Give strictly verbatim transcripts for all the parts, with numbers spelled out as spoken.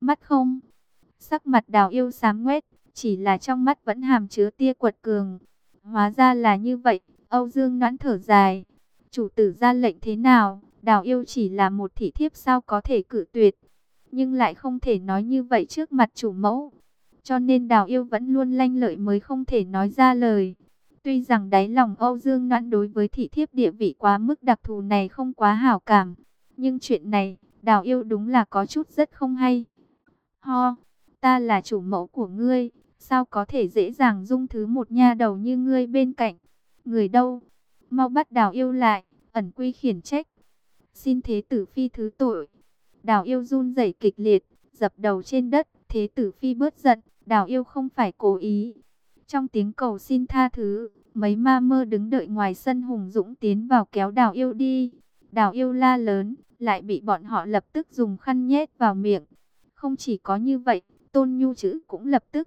mắt không? Sắc mặt Đào Yêu xám ngoét, chỉ là trong mắt vẫn hàm chứa tia quật cường. Hóa ra là như vậy, Âu Dương Noãn thở dài. Chủ tử ra lệnh thế nào, Đào Yêu chỉ là một thị thiếp sao có thể cự tuyệt. Nhưng lại không thể nói như vậy trước mặt chủ mẫu. Cho nên Đào Yêu vẫn luôn lanh lợi mới không thể nói ra lời. Tuy rằng đáy lòng Âu Dương Noãn đối với thị thiếp địa vị quá mức đặc thù này không quá hảo cảm. Nhưng chuyện này, Đào Yêu đúng là có chút rất không hay. Ho, ta là chủ mẫu của ngươi, sao có thể dễ dàng dung thứ một nha đầu như ngươi bên cạnh. Người đâu? Mau bắt Đào Yêu lại, ẩn quy khiển trách. Xin thế tử phi thứ tội. Đào Yêu run rẩy kịch liệt, dập đầu trên đất. Thế tử phi bớt giận, Đào Yêu không phải cố ý. Trong tiếng cầu xin tha thứ, mấy ma mơ đứng đợi ngoài sân hùng dũng tiến vào kéo Đào Yêu đi. Đào Yêu la lớn, lại bị bọn họ lập tức dùng khăn nhét vào miệng. Không chỉ có như vậy, Tôn Nhu Chữ cũng lập tức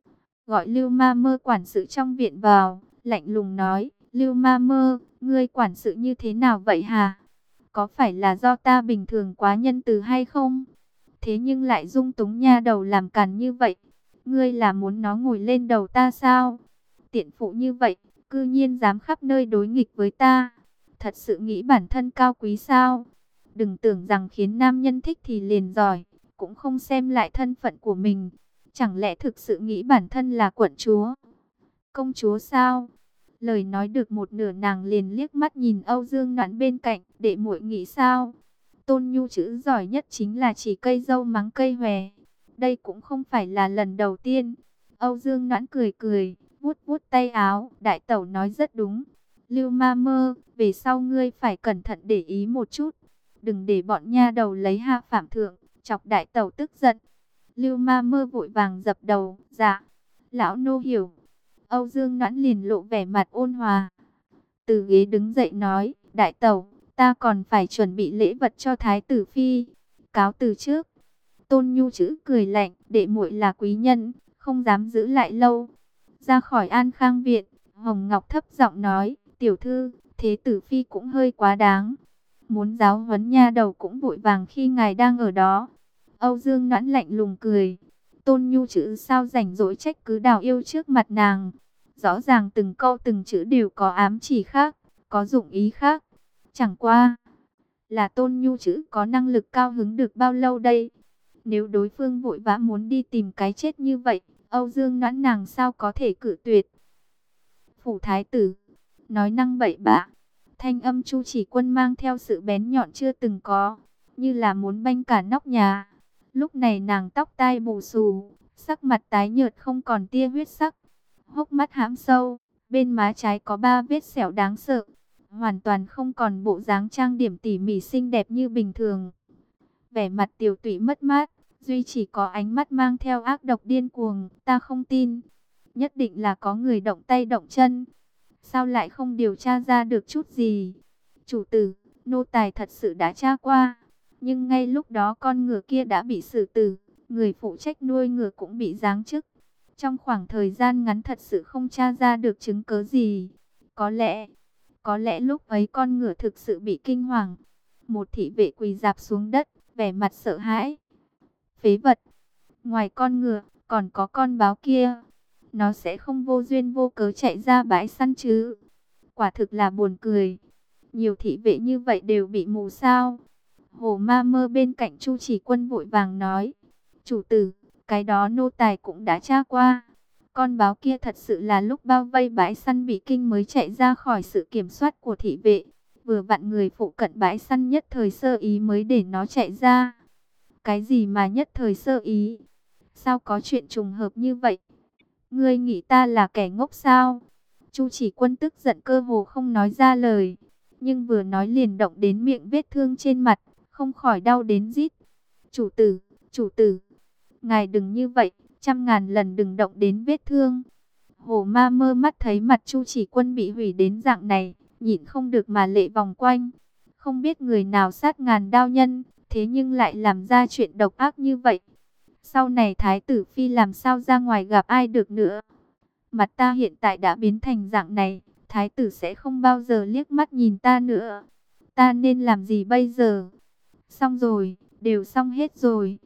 gọi Lưu Ma Mơ quản sự trong viện vào, lạnh lùng nói: Lưu Ma Mơ, ngươi quản sự như thế nào vậy hả? Có phải là do ta bình thường quá nhân từ hay không? Thế nhưng lại dung túng nha đầu làm càn như vậy. Ngươi là muốn nó ngồi lên đầu ta sao? Tiện phụ như vậy, cư nhiên dám khắp nơi đối nghịch với ta. Thật sự nghĩ bản thân cao quý sao? Đừng tưởng rằng khiến nam nhân thích thì liền giỏi, cũng không xem lại thân phận của mình. Chẳng lẽ thực sự nghĩ bản thân là quận chúa, công chúa sao? Lời nói được một nửa nàng liền liếc mắt nhìn Âu Dương Noãn bên cạnh, đệ muội nghĩ sao? Tôn Nhu Chữ giỏi nhất chính là chỉ cây dâu mắng cây hòe. Đây cũng không phải là lần đầu tiên. Âu Dương Noãn cười cười, vuốt vuốt tay áo, đại tẩu nói rất đúng. Lưu Ma Mơ, về sau ngươi phải cẩn thận để ý một chút. Đừng để bọn nha đầu lấy hạ phạm thượng, chọc đại tẩu tức giận. Lưu Ma Mơ vội vàng dập đầu, dạ, lão nô hiểu. Âu Dương Noãn liền lộ vẻ mặt ôn hòa. Từ ghế đứng dậy nói, đại tẩu, ta còn phải chuẩn bị lễ vật cho thái tử phi. Cáo từ trước. Tôn Nhu Chữ cười lạnh, đệ muội là quý nhân, không dám giữ lại lâu. Ra khỏi An Khang viện, Hồng Ngọc thấp giọng nói, tiểu thư, thế tử phi cũng hơi quá đáng. Muốn giáo huấn nha đầu cũng vội vàng khi ngài đang ở đó. Âu Dương Noãn lạnh lùng cười. Tôn Nhu Chữ sao rảnh rỗi trách cứ Đào Yêu trước mặt nàng. Rõ ràng từng câu từng chữ đều có ám chỉ khác, có dụng ý khác. Chẳng qua là Tôn Nhu Chữ có năng lực cao hứng được bao lâu đây? Nếu đối phương vội vã muốn đi tìm cái chết như vậy, Âu Dương Noãn nàng sao có thể cự tuyệt? Phủ thái tử, nói năng bậy bạ. Thanh âm Chu Chỉ Quân mang theo sự bén nhọn chưa từng có, như là muốn banh cả nóc nhà. Lúc này nàng tóc tai bù xù, sắc mặt tái nhợt không còn tia huyết sắc, hốc mắt hãm sâu, bên má trái có ba vết sẹo đáng sợ, hoàn toàn không còn bộ dáng trang điểm tỉ mỉ xinh đẹp như bình thường. Vẻ mặt tiều tụy mất mát, duy chỉ có ánh mắt mang theo ác độc điên cuồng. Ta không tin, nhất định là có người động tay động chân. Sao lại không điều tra ra được chút gì? Chủ tử, nô tài thật sự đã tra qua, nhưng ngay lúc đó con ngựa kia đã bị xử tử, người phụ trách nuôi ngựa cũng bị giáng chức. Trong khoảng thời gian ngắn thật sự không tra ra được chứng cớ gì. Có lẽ, có lẽ lúc ấy con ngựa thực sự bị kinh hoàng. Một thị vệ quỳ rạp xuống đất, vẻ mặt sợ hãi. Phế vật, ngoài con ngựa, còn có con báo kia. Nó sẽ không vô duyên vô cớ chạy ra bãi săn chứ. Quả thực là buồn cười. Nhiều thị vệ như vậy đều bị mù sao? Hồ Ma Mơ bên cạnh Chu Chỉ Quân vội vàng nói. Chủ tử, cái đó nô tài cũng đã tra qua. Con báo kia thật sự là lúc bao vây bãi săn bị kinh mới chạy ra khỏi sự kiểm soát của thị vệ. Vừa vặn người phụ cận bãi săn nhất thời sơ ý mới để nó chạy ra. Cái gì mà nhất thời sơ ý? Sao có chuyện trùng hợp như vậy? Ngươi nghĩ ta là kẻ ngốc sao? Chu Chỉ Quân tức giận cơ hồ không nói ra lời, nhưng vừa nói liền động đến miệng vết thương trên mặt, không khỏi đau đến rít. Chủ tử, chủ tử, ngài đừng như vậy, trăm ngàn lần đừng động đến vết thương. Hồ Ma Mơ mắt thấy mặt Chu Chỉ Quân bị hủy đến dạng này, nhịn không được mà lệ vòng quanh. Không biết người nào sát ngàn đao nhân, thế nhưng lại làm ra chuyện độc ác như vậy. Sau này Thái tử Phi làm sao ra ngoài gặp ai được nữa? Mặt ta hiện tại đã biến thành dạng này, Thái tử sẽ không bao giờ liếc mắt nhìn ta nữa. Ta nên làm gì bây giờ? Xong rồi, đều xong hết rồi.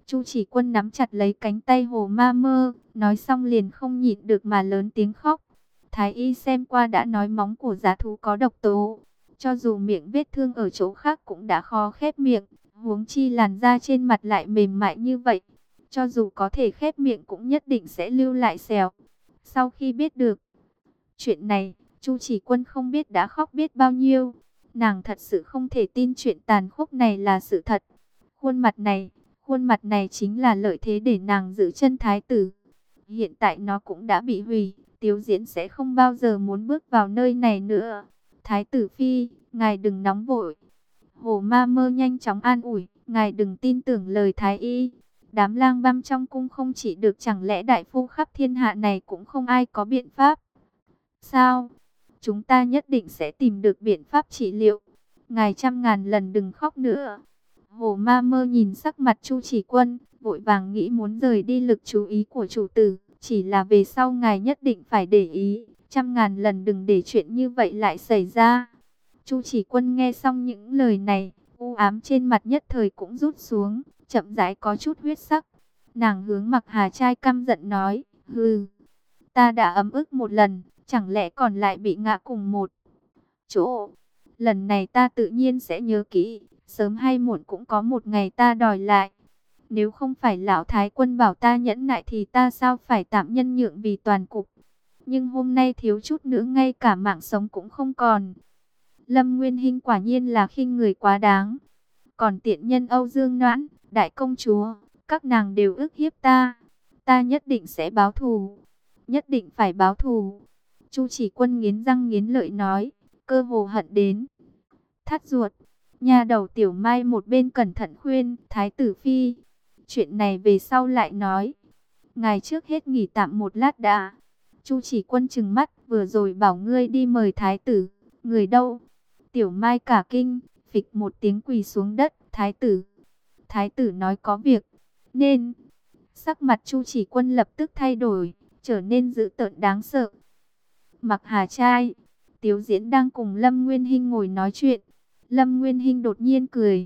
Chu Chỉ Quân nắm chặt lấy cánh tay Hồ Ma Mơ, nói xong liền không nhịn được mà lớn tiếng khóc. Thái y xem qua đã nói móng của dã thú có độc tố, cho dù miệng vết thương ở chỗ khác cũng đã khó khép miệng, huống chi làn da trên mặt lại mềm mại như vậy, cho dù có thể khép miệng cũng nhất định sẽ lưu lại sẹo. Sau khi biết được chuyện này, Chu Chỉ Quân không biết đã khóc biết bao nhiêu. Nàng thật sự không thể tin chuyện tàn khốc này là sự thật. Khuôn mặt này, khuôn mặt này chính là lợi thế để nàng giữ chân thái tử. Hiện tại nó cũng đã bị hủy, Tiếu Diễn sẽ không bao giờ muốn bước vào nơi này nữa. Thái tử phi, ngài đừng nóng vội. Hồ Ma Mơ nhanh chóng an ủi, ngài đừng tin tưởng lời thái y. Đám lang băm trong cung không chỉ được, chẳng lẽ đại phu khắp thiên hạ này cũng không ai có biện pháp? Sao? Chúng ta nhất định sẽ tìm được biện pháp trị liệu. Ngài trăm ngàn lần đừng khóc nữa. Hồ Ma Mơ nhìn sắc mặt Chu Chỉ Quân, vội vàng nghĩ muốn rời đi lực chú ý của chủ tử. Chỉ là về sau ngài nhất định phải để ý, trăm ngàn lần đừng để chuyện như vậy lại xảy ra. Chu Chỉ Quân nghe xong những lời này, u ám trên mặt nhất thời cũng rút xuống, chậm rãi có chút huyết sắc. Nàng hướng Mặc Hà Trai căm giận nói, hừ, ta đã ấm ức một lần, chẳng lẽ còn lại bị ngã cùng một chỗ. Lần này ta tự nhiên sẽ nhớ kỹ, sớm hay muộn cũng có một ngày ta đòi lại. Nếu không phải lão thái quân bảo ta nhẫn nại thì ta sao phải tạm nhân nhượng vì toàn cục. Nhưng hôm nay thiếu chút nữa ngay cả mạng sống cũng không còn. Lâm Nguyên Hinh quả nhiên là khinh người quá đáng. Còn tiện nhân Âu Dương Noãn, đại công chúa, các nàng đều ức hiếp ta. Ta nhất định sẽ báo thù. Nhất định phải báo thù. Chu Chỉ Quân nghiến răng nghiến lợi nói, cơ hồ hận đến thắt ruột. Nhà đầu Tiểu Mai một bên cẩn thận khuyên, Thái tử phi, chuyện này về sau lại nói. Ngài trước hết nghỉ tạm một lát đã. Chu Chỉ Quân trừng mắt, vừa rồi bảo ngươi đi mời thái tử, người đâu? Tiểu Mai cả kinh, phịch một tiếng quỳ xuống đất, thái tử. Thái tử nói có việc, nên sắc mặt Chu Chỉ Quân lập tức thay đổi, trở nên dữ tợn đáng sợ. Mặc Hà Trai, Tiếu Diễn đang cùng Lâm Nguyên Hinh ngồi nói chuyện. Lâm Nguyên Hinh đột nhiên cười,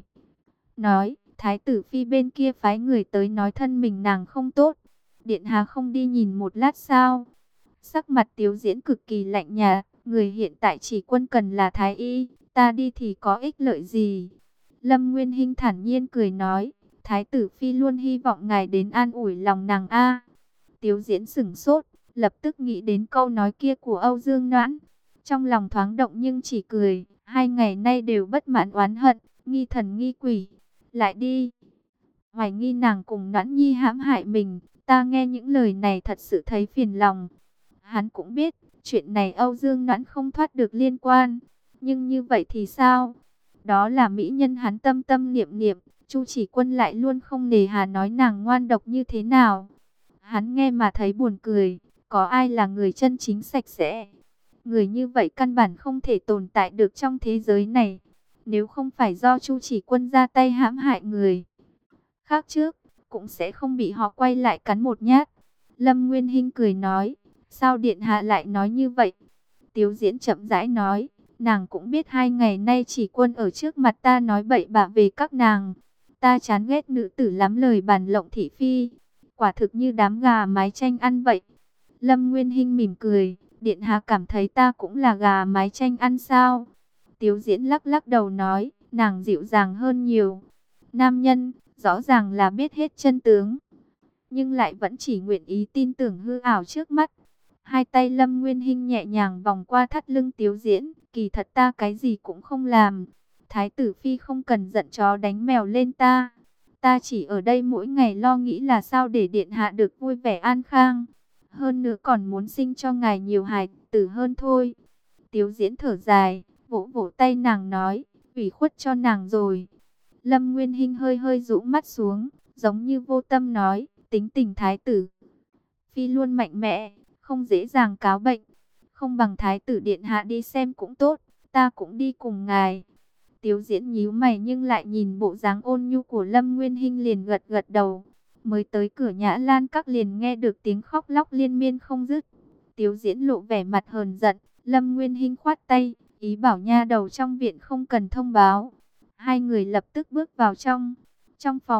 nói, thái tử phi bên kia phái người tới nói thân mình nàng không tốt. Điện hạ không đi nhìn một lát sao? Sắc mặt Tiếu Diễn cực kỳ lạnh nhạt, người hiện tại chỉ quân cần là thái y, ta đi thì có ích lợi gì? Lâm Nguyên Hinh thản nhiên cười nói, thái tử phi luôn hy vọng ngài đến an ủi lòng nàng a. Tiếu Diễn sửng sốt, lập tức nghĩ đến câu nói kia của Âu Dương Noãn. Trong lòng thoáng động nhưng chỉ cười, hai ngày nay đều bất mãn oán hận, nghi thần nghi quỷ. Lại đi, hoài nghi nàng cùng Noãn Nhi hãm hại mình, ta nghe những lời này thật sự thấy phiền lòng. Hắn cũng biết, chuyện này Âu Dương Noãn không thoát được liên quan, nhưng như vậy thì sao? Đó là mỹ nhân hắn tâm tâm niệm niệm, Chu Chỉ Quân lại luôn không nề hà nói nàng ngoan độc như thế nào. Hắn nghe mà thấy buồn cười, có ai là người chân chính sạch sẽ? Người như vậy căn bản không thể tồn tại được trong thế giới này. Nếu không phải do Chu Chỉ Quân ra tay hãm hại người khác trước, cũng sẽ không bị họ quay lại cắn một nhát. Lâm Nguyên Hinh cười nói, sao điện hạ lại nói như vậy? Tiếu Diễn chậm rãi nói, nàng cũng biết hai ngày nay Chỉ Quân ở trước mặt ta nói bậy bạ về các nàng. Ta chán ghét nữ tử lắm lời bàn lộng thị phi, quả thực như đám gà mái tranh ăn vậy. Lâm Nguyên Hinh mỉm cười, điện hạ cảm thấy ta cũng là gà mái tranh ăn sao? Tiếu Diễn lắc lắc đầu nói, nàng dịu dàng hơn nhiều. Nam nhân, rõ ràng là biết hết chân tướng, nhưng lại vẫn chỉ nguyện ý tin tưởng hư ảo trước mắt. Hai tay Lâm Nguyên Hinh nhẹ nhàng vòng qua thắt lưng Tiếu Diễn, kỳ thật ta cái gì cũng không làm. Thái tử phi không cần giận chó đánh mèo lên ta. Ta chỉ ở đây mỗi ngày lo nghĩ là sao để điện hạ được vui vẻ an khang. Hơn nữa còn muốn sinh cho ngài nhiều hài tử hơn thôi. Tiếu Diễn thở dài, vỗ vỗ tay nàng nói, ủy khuất cho nàng rồi. Lâm Nguyên Hinh hơi hơi rũ mắt xuống, giống như vô tâm nói, tính tình thái tử phi luôn mạnh mẽ, không dễ dàng cáo bệnh. Không bằng thái tử điện hạ đi xem cũng tốt, ta cũng đi cùng ngài. Tiếu Diễn nhíu mày nhưng lại nhìn bộ dáng ôn nhu của Lâm Nguyên Hinh liền gật gật đầu. Mới tới cửa Nhã Lan Các liền nghe được tiếng khóc lóc liên miên không dứt. Tiếu Diễn lộ vẻ mặt hờn giận, Lâm Nguyên Hinh khoát tay, ý bảo nha đầu trong viện không cần thông báo. Hai người lập tức bước vào trong. Trong phòng,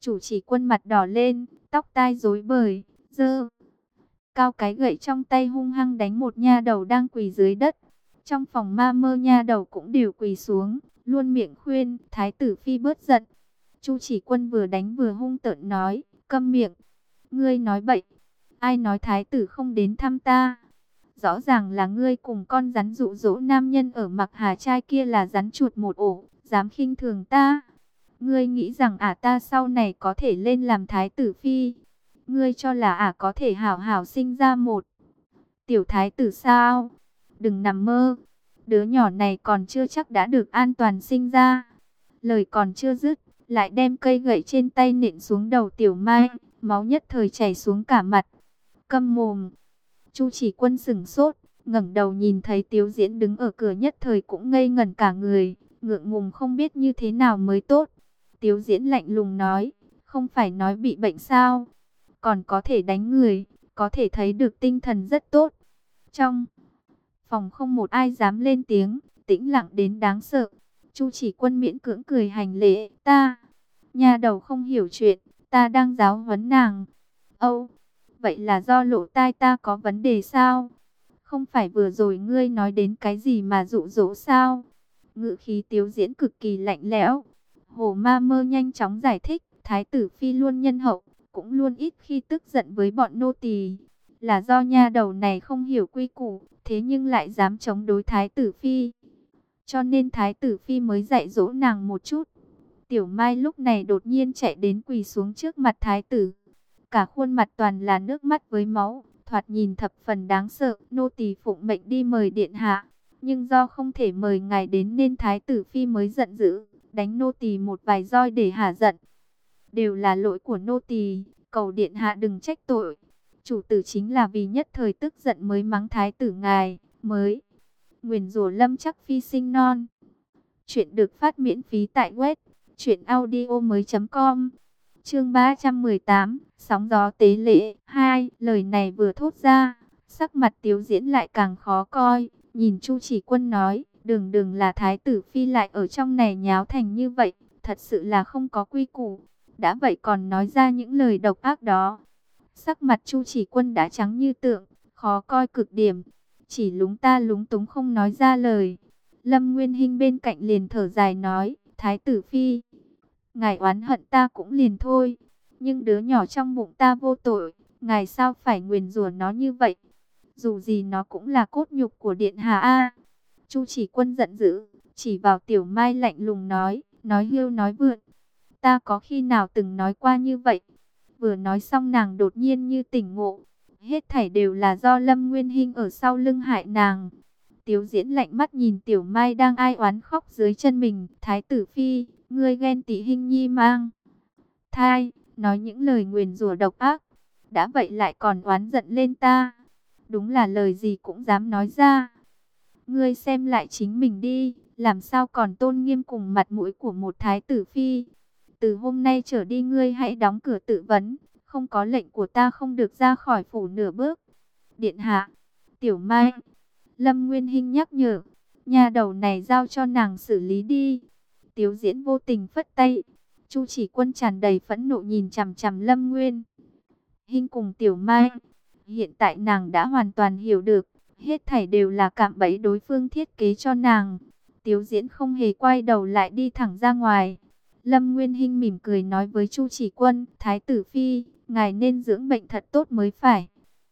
Chủ chỉ quân mặt đỏ lên, tóc tai rối bời, giơ cao cái gậy trong tay hung hăng đánh một nha đầu đang quỳ dưới đất. Trong phòng ma mơ nha đầu cũng đều quỳ xuống, luôn miệng khuyên Thái tử phi bớt giận. Chu chỉ quân vừa đánh vừa hung tợn nói, câm miệng, ngươi nói bậy, ai nói thái tử không đến thăm ta? Rõ ràng là ngươi cùng con rắn dụ dỗ nam nhân ở Mặc Hà trai kia là rắn chuột một ổ, dám khinh thường ta. Ngươi nghĩ rằng ả ta sau này có thể lên làm thái tử phi? Ngươi cho là ả có thể hảo hảo sinh ra một tiểu thái tử sao? Đừng nằm mơ, đứa nhỏ này còn chưa chắc đã được an toàn sinh ra. Lời còn chưa dứt, lại đem cây gậy trên tay nện xuống đầu Tiểu Mai, máu nhất thời chảy xuống cả mặt. Câm mồm! Chu chỉ quân sửng sốt, ngẩng đầu nhìn thấy Tiếu Diễn đứng ở cửa nhất thời cũng ngây ngẩn cả người, ngượng ngùng không biết như thế nào mới tốt. Tiếu Diễn lạnh lùng nói, không phải nói bị bệnh sao? Còn có thể đánh người, có thể thấy được tinh thần rất tốt. Trong phòng không một ai dám lên tiếng, tĩnh lặng đến đáng sợ. Chu chỉ quân miễn cưỡng cười hành lễ, ta, nhà đầu không hiểu chuyện, ta đang giáo huấn nàng. Âu, vậy là do lỗ tai ta có vấn đề sao? Không phải vừa rồi ngươi nói đến cái gì mà dụ dỗ sao? Ngữ khí Tiếu Diễn cực kỳ lạnh lẽo. Hồ Ma Mơ nhanh chóng giải thích, Thái tử phi luôn nhân hậu, cũng luôn ít khi tức giận với bọn nô tỳ. Là do nha đầu này không hiểu quy củ, thế nhưng lại dám chống đối Thái tử phi. Cho nên Thái tử phi mới dạy dỗ nàng một chút. Tiểu Mai lúc này đột nhiên chạy đến quỳ xuống trước mặt Thái tử. Cả khuôn mặt toàn là nước mắt với máu, thoạt nhìn thập phần đáng sợ. Nô tỳ phụng mệnh đi mời điện hạ, nhưng do không thể mời ngài đến nên Thái tử phi mới giận dữ, đánh nô tỳ một vài roi để hả giận. Đều là lỗi của nô tỳ, cầu điện hạ đừng trách tội. Chủ tử chính là vì nhất thời tức giận mới mắng Thái tử ngài, mới nguyền rủa Lâm Chắc Phi sinh non. Chuyện được phát miễn phí tại web truyện audio mới.com. Chương ba trăm mười tám, sóng gió tế lễ hai. Lời này vừa thốt ra, sắc mặt Tiếu Diễn lại càng khó coi, nhìn Chu Chỉ Quân nói, đường đường là thái tử phi lại ở trong này nháo thành như vậy, thật sự là không có quy củ. Đã vậy còn nói ra những lời độc ác đó. Sắc mặt Chu Chỉ Quân đã trắng như tượng, khó coi cực điểm, chỉ lúng ta lúng túng không nói ra lời. Lâm Nguyên Hinh bên cạnh liền thở dài nói, Thái tử phi, ngài oán hận ta cũng liền thôi, nhưng đứa nhỏ trong bụng ta vô tội, ngài sao phải nguyền rủa nó như vậy? Dù gì nó cũng là cốt nhục của điện hạ a. Chu Chỉ Quân giận dữ, chỉ vào Tiểu Mai lạnh lùng nói, nói hưu nói vượn. Ta có khi nào từng nói qua như vậy? Vừa nói xong nàng đột nhiên như tỉnh ngộ, hết thảy đều là do Lâm Nguyên Hinh ở sau lưng hại nàng. Tiếu Diễn lạnh mắt nhìn Tiểu Mai đang ai oán khóc dưới chân mình, Thái tử phi, ngươi ghen tị Hinh nhi mang thai, nói những lời nguyền rủa độc ác, đã vậy lại còn oán giận lên ta, đúng là lời gì cũng dám nói ra. Ngươi xem lại chính mình đi, làm sao còn tôn nghiêm cùng mặt mũi của một thái tử phi. Từ hôm nay trở đi ngươi hãy đóng cửa tự vấn, không có lệnh của ta không được ra khỏi phủ nửa bước. Điện hạ, Tiểu Mai, Lâm Nguyên Hinh nhắc nhở, nhà đầu này giao cho nàng xử lý đi. Tiếu Diễn vô tình phất tay. Chu Chỉ Quân tràn đầy phẫn nộ nhìn chằm chằm Lâm Nguyên Hinh cùng Tiểu Mai. Hiện tại nàng đã hoàn toàn hiểu được, hết thảy đều là cạm bẫy đối phương thiết kế cho nàng. Tiếu Diễn không hề quay đầu lại đi thẳng ra ngoài. Lâm Nguyên Hinh mỉm cười nói với Chu Chỉ Quân, Thái tử phi, ngài nên dưỡng bệnh thật tốt mới phải.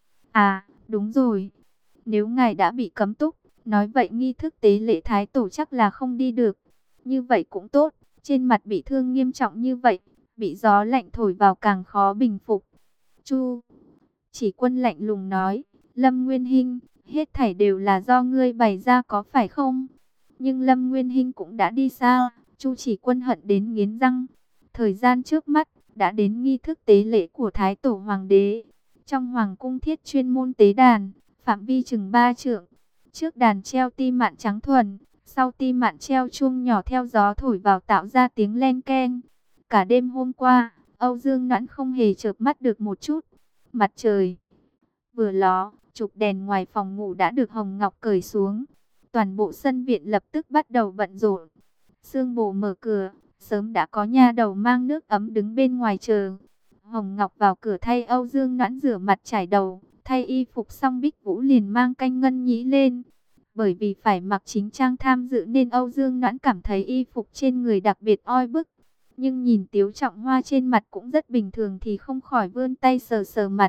À, đúng rồi. Nếu ngài đã bị cấm túc, nói vậy nghi thức tế lễ thái tổ chắc là không đi được. Như vậy cũng tốt, trên mặt bị thương nghiêm trọng như vậy, bị gió lạnh thổi vào càng khó bình phục. Chu Chỉ Quân lạnh lùng nói, Lâm Nguyên Hinh, hết thảy đều là do ngươi bày ra có phải không? Nhưng Lâm Nguyên Hinh cũng đã đi xa, Chu Chỉ Quân hận đến nghiến răng. Thời gian trước mắt, đã đến nghi thức tế lễ của Thái Tổ Hoàng đế. Trong Hoàng cung thiết chuyên môn tế đàn, phạm vi chừng ba trượng. Trước đàn treo ti mạn trắng thuần, sau ti mạn treo chuông nhỏ theo gió thổi vào tạo ra tiếng len keng. Cả đêm hôm qua, Âu Dương Noãn không hề chợp mắt được một chút. Mặt trời vừa ló, trục đèn ngoài phòng ngủ đã được Hồng Ngọc cởi xuống. Toàn bộ sân viện lập tức bắt đầu bận rộn. Sương Bồ mở cửa, Sớm đã có nha đầu mang nước ấm đứng bên ngoài chờ. Hồng Ngọc vào cửa thay Âu Dương Noãn rửa mặt trải đầu, thay y phục xong Bích Vũ liền mang canh ngân nhĩ lên. Bởi vì phải mặc chính trang tham dự nên Âu Dương Noãn cảm thấy y phục trên người đặc biệt oi bức. Nhưng nhìn Tiếu Trọng Hoa trên mặt cũng rất bình thường thì không khỏi vươn tay sờ sờ mặt.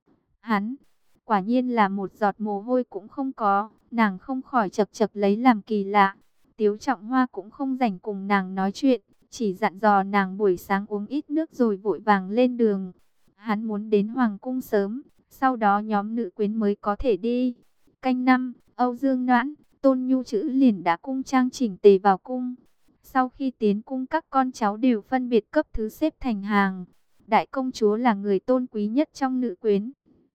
Hắn, quả nhiên là một giọt mồ hôi cũng không có, nàng không khỏi chật chật lấy làm kỳ lạ. Tiếu Trọng Hoa cũng không rảnh cùng nàng nói chuyện, chỉ dặn dò nàng buổi sáng uống ít nước rồi vội vàng lên đường. Hắn muốn đến Hoàng cung sớm, sau đó nhóm nữ quyến mới có thể đi. Canh năm, Âu Dương Noãn, Tôn Nhu Chữ liền đã cung trang chỉnh tề vào cung. Sau khi tiến cung các con cháu đều phân biệt cấp thứ xếp thành hàng. Đại công chúa là người tôn quý nhất trong nữ quyến.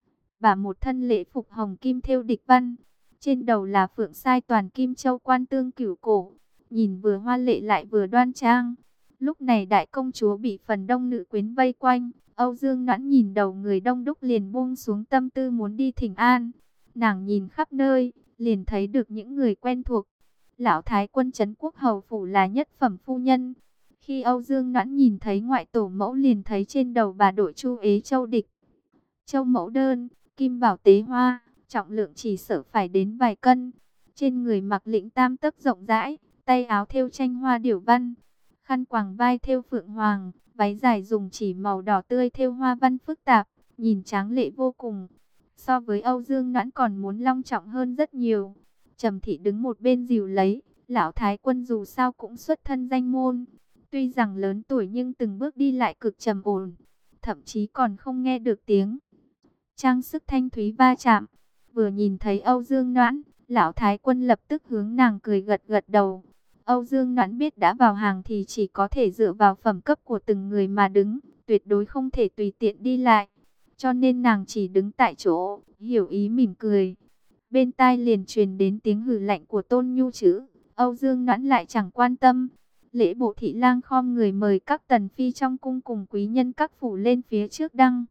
Bà một thân lễ phục hồng kim thêu địch văn. Trên đầu là phượng sai toàn kim châu quan tương cửu cổ. Nhìn vừa hoa lệ lại vừa đoan trang. Lúc này đại công chúa bị phần đông nữ quyến vây quanh. Âu Dương Noãn nhìn đầu người đông đúc liền buông xuống tâm tư muốn đi thỉnh an. Nàng nhìn khắp nơi, liền thấy được những người quen thuộc. Lão Thái Quân Trấn Quốc Hầu Phủ là nhất phẩm phu nhân. Khi Âu Dương Noãn nhìn thấy ngoại tổ mẫu liền thấy trên đầu bà đội chu ế châu địch. Châu mẫu đơn, kim bảo tế hoa, trọng lượng chỉ sợ phải đến vài cân. Trên người mặc lĩnh tam tấc rộng rãi, tay áo thêu tranh hoa điểu văn. Khăn quàng vai thêu phượng hoàng, váy dài dùng chỉ màu đỏ tươi thêu hoa văn phức tạp, nhìn tráng lệ vô cùng. So với Âu Dương Noãn còn muốn long trọng hơn rất nhiều. Trầm Thị đứng một bên dìu lấy, lão Thái Quân dù sao cũng xuất thân danh môn. Tuy rằng lớn tuổi nhưng từng bước đi lại cực trầm ổn, thậm chí còn không nghe được tiếng trang sức thanh thúy va chạm. Vừa nhìn thấy Âu Dương Noãn, lão Thái Quân lập tức hướng nàng cười gật gật đầu. Âu Dương Noãn biết đã vào hàng thì chỉ có thể dựa vào phẩm cấp của từng người mà đứng, tuyệt đối không thể tùy tiện đi lại. Cho nên nàng chỉ đứng tại chỗ, hiểu ý mỉm cười. Bên tai liền truyền đến tiếng hừ lạnh của Tôn Nhu Chữ. Âu Dương Noãn lại chẳng quan tâm. Lễ bộ thị lang khom người mời các tần phi trong cung cùng quý nhân các phủ lên phía trước đăng.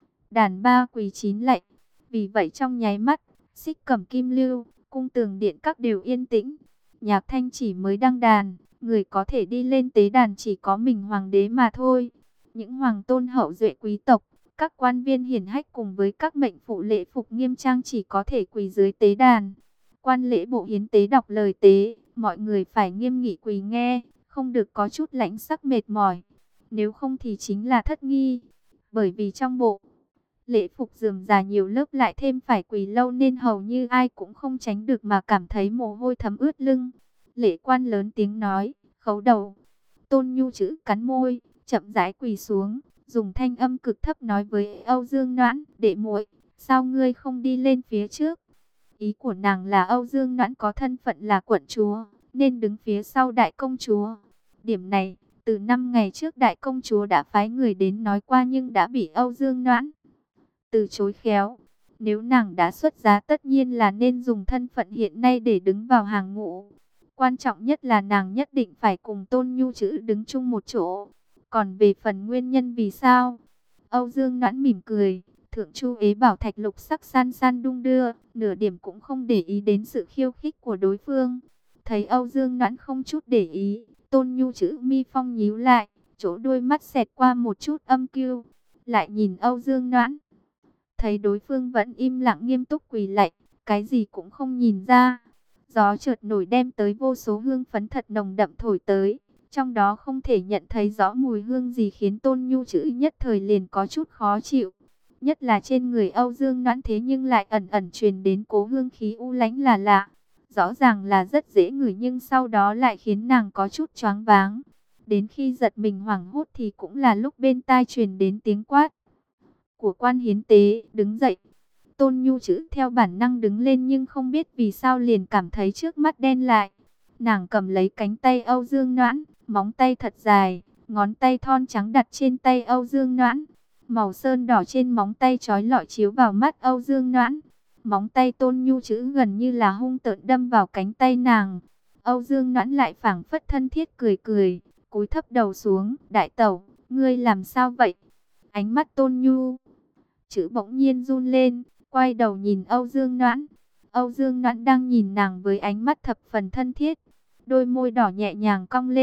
Đàn ba quỳ chín lạy. Vì vậy trong nháy mắt, Xích Cẩm Kim Lưu, cung tường điện các đều yên tĩnh. Nhạc Thanh chỉ mới đăng đàn, người có thể đi lên tế đàn chỉ có mình hoàng đế mà thôi. Những hoàng tôn hậu duệ quý tộc, các quan viên hiển hách cùng với các mệnh phụ lễ phục nghiêm trang chỉ có thể quỳ dưới tế đàn. Quan lễ bộ hiến tế đọc lời tế, mọi người phải nghiêm nghị quỳ nghe, không được có chút lãnh sắc mệt mỏi. Nếu không thì chính là thất nghi. Bởi vì trong bộ lễ phục rườm rà nhiều lớp lại thêm phải quỳ lâu nên hầu như ai cũng không tránh được mà cảm thấy mồ hôi thấm ướt lưng. Lễ quan lớn tiếng nói, khấu đầu. Tôn Nhu Chữ cắn môi, chậm rãi quỳ xuống, dùng thanh âm cực thấp nói với Âu Dương Noãn, đệ muội, sao ngươi không đi lên phía trước? Ý của nàng là Âu Dương Noãn có thân phận là quận chúa, nên đứng phía sau đại công chúa. Điểm này, từ năm ngày trước đại công chúa đã phái người đến nói qua nhưng đã bị Âu Dương Noãn từ chối khéo. Nếu nàng đã xuất giá tất nhiên là nên dùng thân phận hiện nay để đứng vào hàng ngũ. Quan trọng nhất là nàng nhất định phải cùng Tôn Nhu Chữ đứng chung một chỗ. Còn về phần nguyên nhân vì sao? Âu Dương Noãn mỉm cười, thượng chu ế bảo thạch lục sắc san san đung đưa, nửa điểm cũng không để ý đến sự khiêu khích của đối phương. Thấy Âu Dương Noãn không chút để ý, Tôn Nhu Chữ mi phong nhíu lại, chỗ đôi mắt xẹt qua một chút âm kiêu. Lại nhìn Âu Dương Noãn, thấy đối phương vẫn im lặng nghiêm túc quỳ lạy, cái gì cũng không nhìn ra. Gió chợt nổi đem tới vô số hương phấn thật nồng đậm thổi tới. Trong đó không thể nhận thấy rõ mùi hương gì khiến Tôn Nhu Chữ nhất thời liền có chút khó chịu. Nhất là trên người Âu Dương Noãn thế nhưng lại ẩn ẩn truyền đến cố hương khí u lãnh là lạ. Rõ ràng là rất dễ ngửi nhưng sau đó lại khiến nàng có chút choáng váng. Đến khi giật mình hoảng hốt thì cũng là lúc bên tai truyền đến tiếng quát của quan hiến tế, đứng dậy. Tôn Nhu Chữ theo bản năng đứng lên nhưng không biết vì sao liền cảm thấy trước mắt đen lại. Nàng cầm lấy cánh tay Âu Dương Noãn, móng tay thật dài, ngón tay thon trắng đặt trên tay Âu Dương Noãn. Màu sơn đỏ trên móng tay chói lọi chiếu vào mắt Âu Dương Noãn. Móng tay Tôn Nhu Chữ gần như là hung tợn đâm vào cánh tay nàng. Âu Dương Noãn lại phảng phất thân thiết cười cười, cúi thấp đầu xuống, đại tẩu, ngươi làm sao vậy? Ánh mắt Tôn Nhu Chữ bỗng nhiên run lên, quay đầu nhìn Âu Dương Noãn. Âu Dương Noãn đang nhìn nàng với ánh mắt thập phần thân thiết. Đôi môi đỏ nhẹ nhàng cong lên,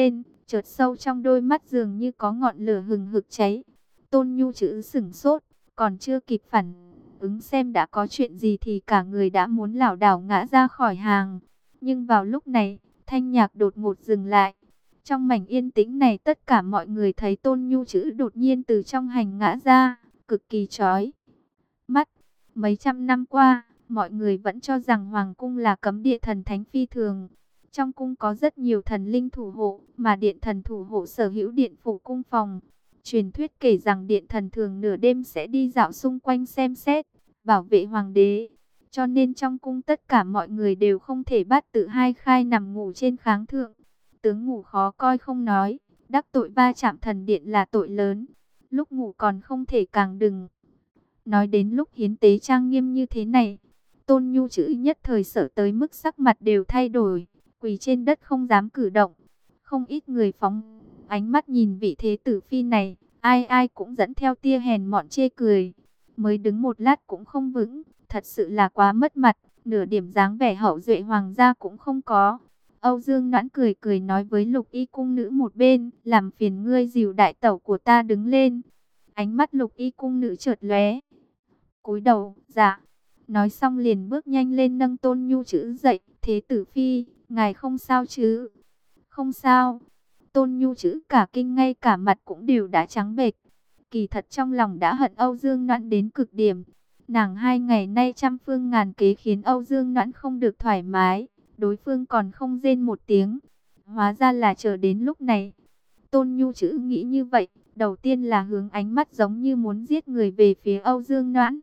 chợt sâu trong đôi mắt dường như có ngọn lửa hừng hực cháy. Tôn Nhu chữ sửng sốt, còn chưa kịp phản ứng xem đã có chuyện gì thì cả người đã muốn lảo đảo ngã ra khỏi hàng. Nhưng vào lúc này, thanh nhạc đột ngột dừng lại. Trong mảnh yên tĩnh này tất cả mọi người thấy Tôn Nhu chữ đột nhiên từ trong hành ngã ra, cực kỳ chói mắt. Mấy trăm năm qua, mọi người vẫn cho rằng Hoàng cung là cấm địa thần thánh phi thường. Trong cung có rất nhiều thần linh thủ hộ, mà điện thần thủ hộ sở hữu điện phủ cung phòng. Truyền thuyết kể rằng điện thần thường nửa đêm sẽ đi dạo xung quanh xem xét, bảo vệ hoàng đế. Cho nên trong cung tất cả mọi người đều không thể bắt tự hai khai nằm ngủ trên kháng thượng. Tướng ngủ khó coi không nói, đắc tội va chạm thần điện là tội lớn. Lúc ngủ còn không thể càng đừng nói đến lúc hiến tế trang nghiêm như thế này. Tôn Nhu chữ nhất thời sợ tới mức sắc mặt đều thay đổi, quỳ trên đất không dám cử động. Không ít người phóng ánh mắt nhìn vị thế tử phi này, ai ai cũng dẫn theo tia hèn mọn chê cười. Mới đứng một lát cũng không vững, thật sự là quá mất mặt, nửa điểm dáng vẻ hậu duệ hoàng gia cũng không có. Âu Dương Noãn cười cười nói với Lục Y cung nữ một bên, làm phiền ngươi dìu đại tẩu của ta đứng lên. Ánh mắt Lục Y cung nữ chợt lóe, cúi đầu, dạ. Nói xong liền bước nhanh lên nâng Tôn Nhu chữ dậy. Thế tử phi, ngài không sao chứ? Không sao. Tôn Nhu chữ cả kinh, ngay cả mặt cũng đều đã trắng bệch. Kỳ thật trong lòng đã hận Âu Dương Noãn đến cực điểm. Nàng hai ngày nay trăm phương ngàn kế khiến Âu Dương Noãn không được thoải mái. Đối phương còn không rên một tiếng. Hóa ra là chờ đến lúc này. Tôn Nhu chữ nghĩ như vậy. Đầu tiên là hướng ánh mắt giống như muốn giết người về phía Âu Dương Noãn.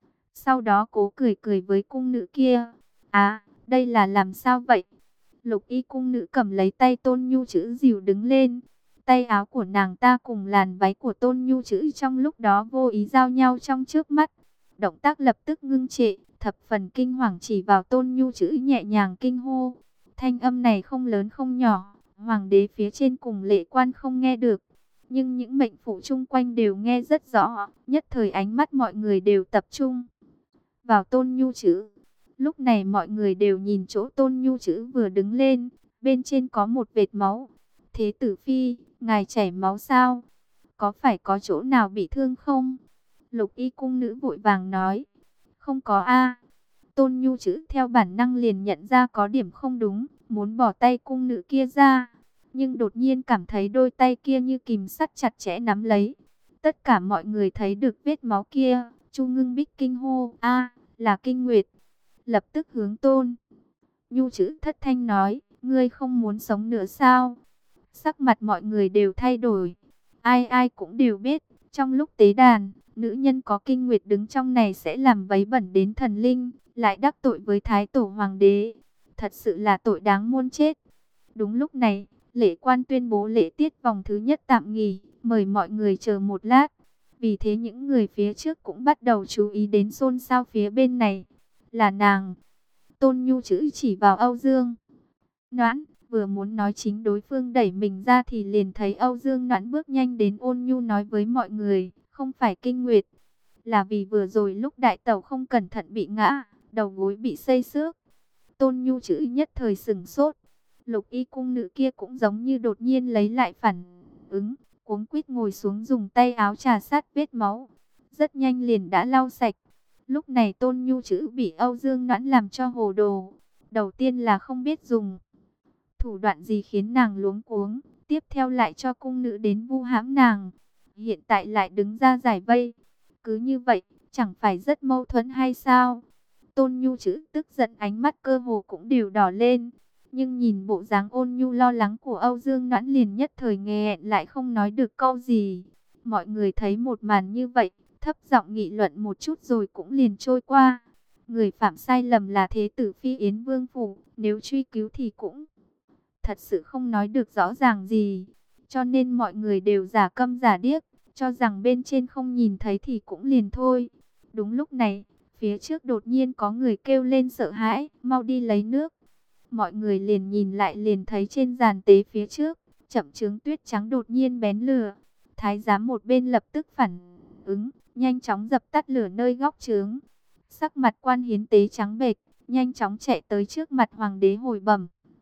Sau đó cố cười cười với cung nữ kia. À, đây là làm sao vậy? Lục Y cung nữ cầm lấy tay Tôn Nhu chữ dìu đứng lên. Tay áo của nàng ta cùng làn váy của Tôn Nhu chữ trong lúc đó vô ý giao nhau trong trước mắt. Động tác lập tức ngưng trệ, thập phần kinh hoàng chỉ vào Tôn Nhu chữ nhẹ nhàng kinh hô. Thanh âm này không lớn không nhỏ, hoàng đế phía trên cùng lệ quan không nghe được. Nhưng những mệnh phụ chung quanh đều nghe rất rõ, nhất thời ánh mắt mọi người đều tập trung vào Tôn Nhu chữ. Lúc này mọi người đều nhìn chỗ Tôn Nhu chữ vừa đứng lên, bên trên có một vệt máu. Thế tử phi, ngài chảy máu sao? Có phải có chỗ nào bị thương không? Lục Y cung nữ vội vàng nói. Không có a. Tôn Nhu chữ theo bản năng liền nhận ra có điểm không đúng, muốn bỏ tay cung nữ kia ra. Nhưng đột nhiên cảm thấy đôi tay kia như kìm sắt chặt chẽ nắm lấy. Tất cả mọi người thấy được vết máu kia. Chu Ngưng Bích kinh hô, a, là Kinh Nguyệt. Lập tức hướng Tôn Nhu chữ thất thanh nói, ngươi không muốn sống nữa sao? Sắc mặt mọi người đều thay đổi. Ai ai cũng đều biết, trong lúc tế đàn, nữ nhân có Kinh Nguyệt đứng trong này sẽ làm vấy bẩn đến thần linh, lại đắc tội với Thái Tổ Hoàng đế. Thật sự là tội đáng muôn chết. Đúng lúc này, lễ quan tuyên bố lễ tiết vòng thứ nhất tạm nghỉ, mời mọi người chờ một lát. Vì thế những người phía trước cũng bắt đầu chú ý đến xôn xao phía bên này. Là nàng. Tôn Nhu chữ chỉ vào Âu Dương Noãn, vừa muốn nói chính đối phương đẩy mình ra thì liền thấy Âu Dương Noãn bước nhanh đến ôn nhu nói với mọi người, không phải Kinh Nguyệt. Là vì vừa rồi lúc đại tẩu không cẩn thận bị ngã, đầu gối bị xây xước. Tôn Nhu chữ nhất thời sửng sốt. Lục Y cung nữ kia cũng giống như đột nhiên lấy lại phản ứng, cuống quýt ngồi xuống dùng tay áo trà sát vết máu. Rất nhanh liền đã lau sạch. Lúc này Tôn Nhu chữ bị Âu Dương Noãn làm cho hồ đồ. Đầu tiên là không biết dùng thủ đoạn gì khiến nàng luống cuống, tiếp theo lại cho cung nữ đến vu hãm nàng. Hiện tại lại đứng ra giải vây. Cứ như vậy, chẳng phải rất mâu thuẫn hay sao? Tôn Nhu chữ tức giận, ánh mắt cơ hồ cũng đều đỏ lên. Nhưng nhìn bộ dáng ôn nhu lo lắng của Âu Dương Noãn liền nhất thời nghẹn lại không nói được câu gì. Mọi người thấy một màn như vậy, thấp giọng nghị luận một chút rồi cũng liền trôi qua. Người phạm sai lầm là thế tử phi Yến Vương phủ, nếu truy cứu thì cũng thật sự không nói được rõ ràng gì. Cho nên mọi người đều giả câm giả điếc, cho rằng bên trên không nhìn thấy thì cũng liền thôi. Đúng lúc này, phía trước đột nhiên có người kêu lên sợ hãi, mau đi lấy nước. Mọi người liền nhìn lại liền thấy trên giàn tế phía trước, chậm chướng tuyết trắng đột nhiên bén lửa. Thái giám một bên lập tức phản ứng, nhanh chóng dập tắt lửa nơi góc chướng. Sắc mặt quan hiến tế trắng bệch, nhanh chóng chạy tới trước mặt hoàng đế hồi bẩm.